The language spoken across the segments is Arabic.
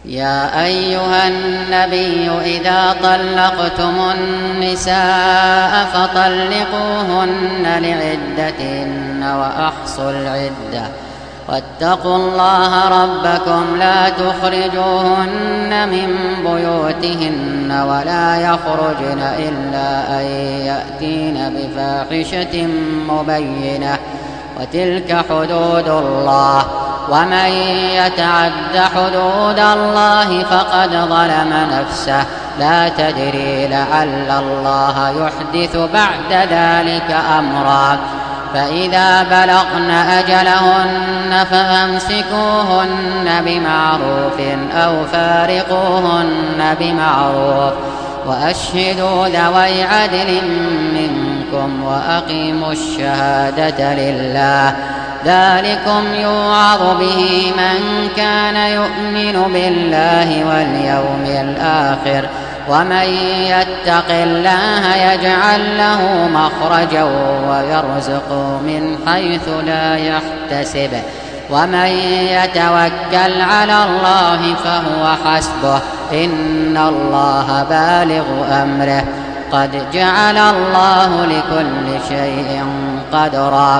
يا أيها النبي إذا طلقتم النساء فطلقوهن لعدتهن وأحصوا العدة واتقوا الله ربكم لا تخرجوهن من بيوتهن ولا يخرجن إلا أن يأتين بفاحشة مبينة وتلك حدود الله ومن يتعد حدود الله فقد ظلم نفسه لا تدري لعل الله يحدث بعد ذلك أمرا فإذا بلغن أجلهن فأمسكوهن بمعروف أو فارقوهن بمعروف وأشهدوا ذوي عدل منكم وأقيموا الشهادة لله ذلكم يوعظ به من كان يؤمن بالله واليوم الآخر ومن يتق الله يجعل له مخرجا ويرزقه من حيث لا يحتسب ومن يتوكل على الله فهو حسبه إن الله بالغ أمره قد جعل الله لكل شيء قدرا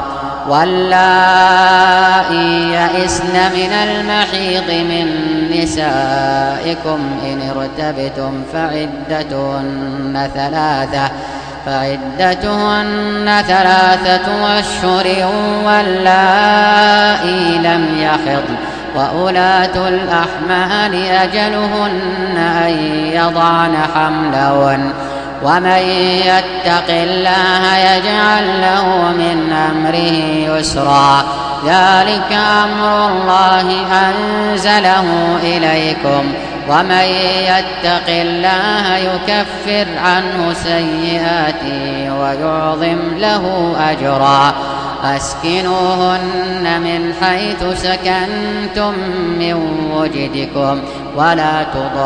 واللائي يئسن من المحيض من نسائكم إن ارتبتم فعدتهن ثلاثة أشهر واللائي لم يحضن وأولاة الأحمال أجلهن أن يضعن حملهن ومن يتق الله يجعل له من أمره يسرا ذلك أمر الله أنزله إليكم ومن يتق الله يكفر عنه سيئاته ويعظم له أجرا أسكنوهن من حيث سكنتم من وجدكم ولا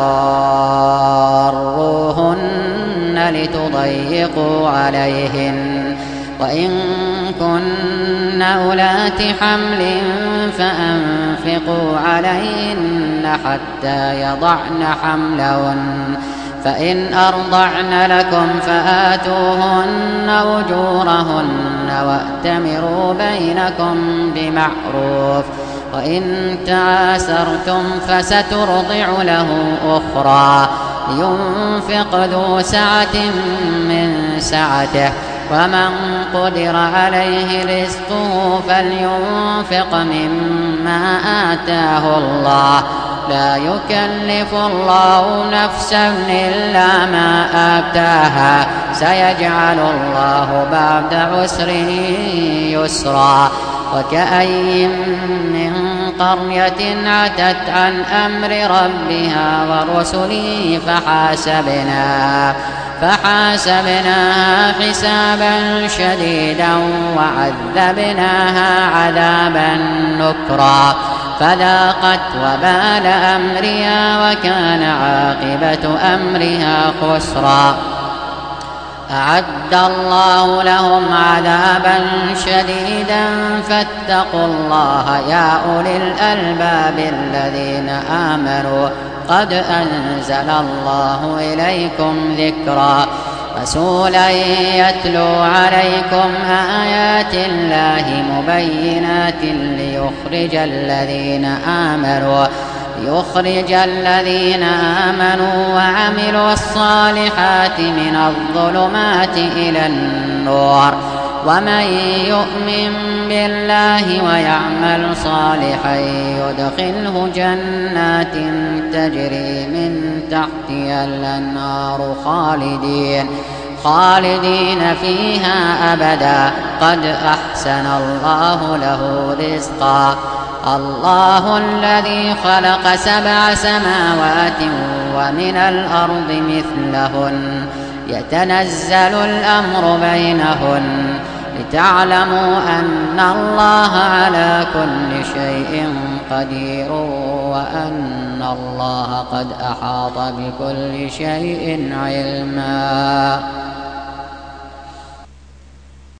تضاروهن لتضيقوا عليهن وإن كن أولات حمل فأنفقوا عليهن حتى يضعن حملهن فإن أرضعن لكم فآتوهن أجورهن وأتمروا بينكم بمعروف وإن تعاسرتم فسترضع له أخرى لينفق ذو سعة من سعته ومن قدر عليه رزقه فلينفق مما آتاه الله لا يكلف الله نفسا إلا ما آتاها سيجعل الله بعد عسر يسرا وكأي من قرية عتت عن أمر ربها ورسله فحاسبناها حسابا شديدا وعذبناها عذابا نكرا فذاقت وبال أمرها وكان عاقبة أمرها خسرا أعد الله لهم عذابا شديدا فاتقوا الله يا أولي الألباب الذين آمنوا قد أنزل الله إليكم ذكرا رسولا يتلو عليكم آيات الله مبينات ليخرج الذين آمنوا وعملوا الصالحات من الظلمات إلى النور ومن يؤمن بالله ويعمل صالحا يدخله جنات تجري من تحتها الأنهار خالدين فيها أبدا قد أحسن الله له رزقا الله الذي خلق 7 سماوات ومن الأرض مثلهن يتنزل الأمر بينهن لتعلموا أن الله على كل شيء قدير وأن الله قد أحاط بكل شيء علما.